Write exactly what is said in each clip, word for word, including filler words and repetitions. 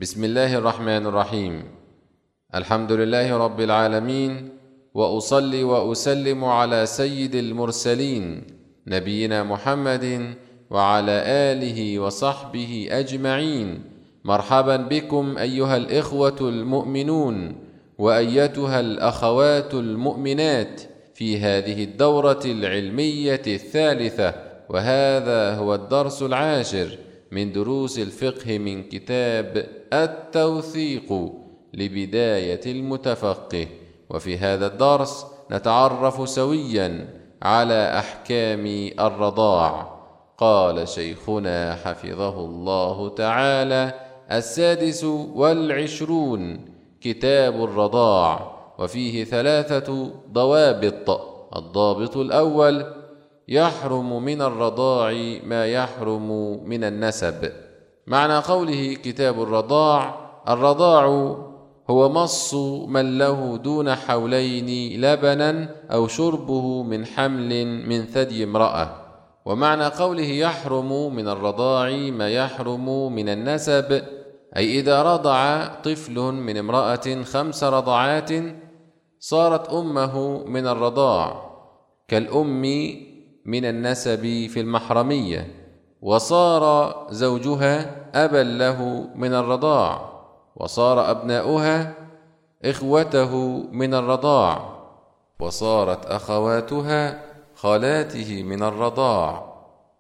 بسم الله الرحمن الرحيم. الحمد لله رب العالمين، وأصلي وأسلم على سيد المرسلين نبينا محمد وعلى آله وصحبه أجمعين. مرحبا بكم أيها الإخوة المؤمنون وأيتها الأخوات المؤمنات في هذه الدورة العلمية الثالثة، وهذا هو الدرس العاشر من دروس الفقه من كتاب التوثيق لبداية المتفقه. وفي هذا الدرس نتعرف سويا على أحكام الرضاع. قال شيخنا حفظه الله تعالى: السادس والعشرون كتاب الرضاع، وفيه ثلاثة ضوابط. الضابط الأول: يحرم من الرضاع ما يحرم من النسب. معنى قوله كتاب الرضاع: الرضاع هو مص من له دون حولين لبنا أو شربه من حمل من ثدي امرأة. ومعنى قوله يحرم من الرضاع ما يحرم من النسب، أي إذا رضع طفل من امرأة خمس رضعات صارت أمه من الرضاع كالأم من النسب في المحرمية، وصار زوجها أبا له من الرضاع، وصار أبناؤها إخوته من الرضاع، وصارت أخواتها خالاته من الرضاع،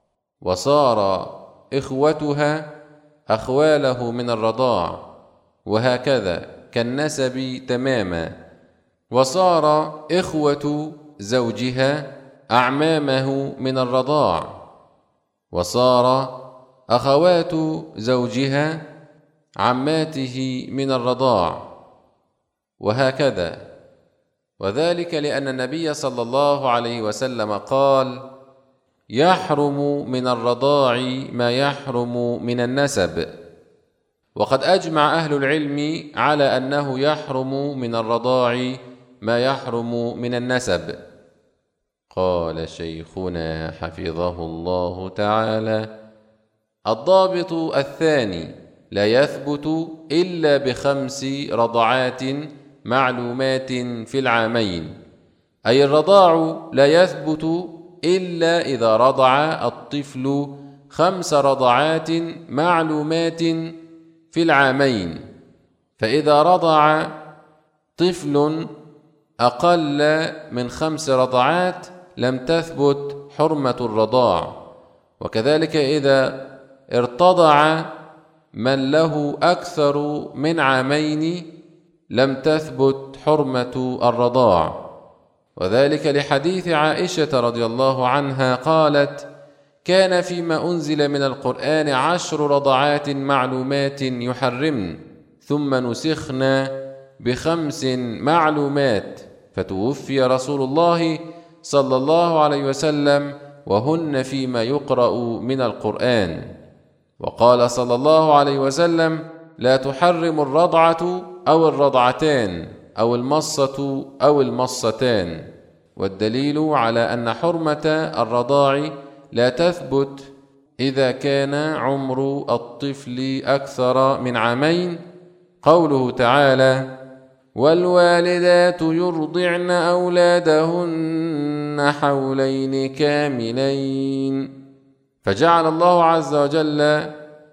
وصار إخوتها أخواله من الرضاع، وهكذا كالنسب تماما. وصار إخوة زوجها أعمامه من الرضاع، وصار أخوات زوجها عماته من الرضاع، وهكذا. وذلك لأن النبي صلى الله عليه وسلم قال: يحرم من الرضاع ما يحرم من النسب. وقد أجمع أهل العلم على أنه يحرم من الرضاع ما يحرم من النسب. قال شيخنا حفظه الله تعالى: الضابط الثاني: لا يثبت إلا بخمس رضعات معلومات في العامين. أي الرضاع لا يثبت إلا إذا رضع الطفل خمس رضعات معلومات في العامين. فإذا رضع طفل أقل من خمس رضعات لم تثبت حرمة الرضاع، وكذلك إذا ارتضع من له أكثر من عامين لم تثبت حرمة الرضاع. وذلك لحديث عائشة رضي الله عنها قالت: كان فيما أنزل من القرآن عشر رضعات معلومات يحرمن، ثم نسخنا بخمس معلومات، فتوفي رسول الله صلى الله عليه وسلم وهن فيما يقرأ من القرآن. وقال صلى الله عليه وسلم: لا تحرم الرضعة أو الرضعتان أو المصة أو المصتان. والدليل على أن حرمة الرضاع لا تثبت إذا كان عمر الطفل أكثر من عامين قوله تعالى: والوالدات يرضعن أولادهن حولين كاملين. فجعل الله عز وجل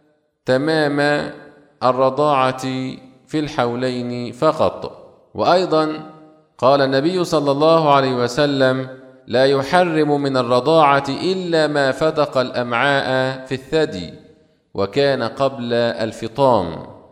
تمام الرضاعة في الحولين فقط. وأيضا قال النبي صلى الله عليه وسلم: لا يحرم من الرضاعة إلا ما فتق الأمعاء في الثدي وكان قبل الفطام.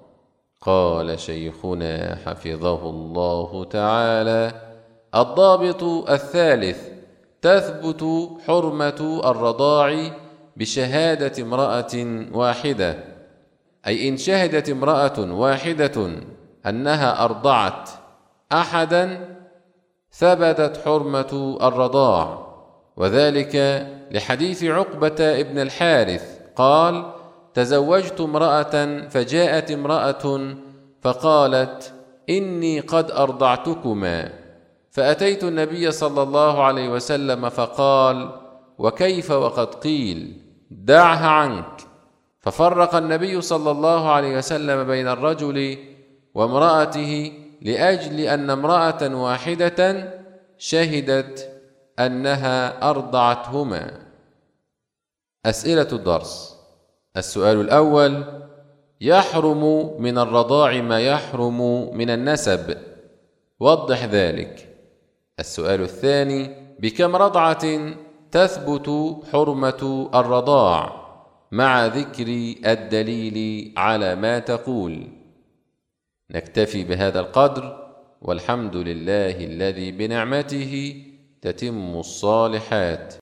قال شيخنا حفظه الله تعالى: الضابط الثالث: تثبت حرمة الرضاع بشهادة امرأة واحدة. أي إن شهدت امرأة واحدة أنها أرضعت أحدا ثبتت حرمة الرضاع. وذلك لحديث عقبة ابن الحارث قال: تزوجت امرأة فجاءت امرأة فقالت: إني قد أرضعتكما، فأتيت النبي صلى الله عليه وسلم فقال: وكيف وقد قيل؟ دعها عنك. ففرق النبي صلى الله عليه وسلم بين الرجل وامرأته لأجل أن امرأة واحدة شهدت أنها أرضعتهما. أسئلة الدرس: السؤال الأول: يحرم من الرضاع ما يحرم من النسب، وضح ذلك. السؤال الثاني: بكم رضعة تثبت حرمة الرضاع مع ذكر الدليل على ما تقول؟ نكتفي بهذا القدر، والحمد لله الذي بنعمته تتم الصالحات.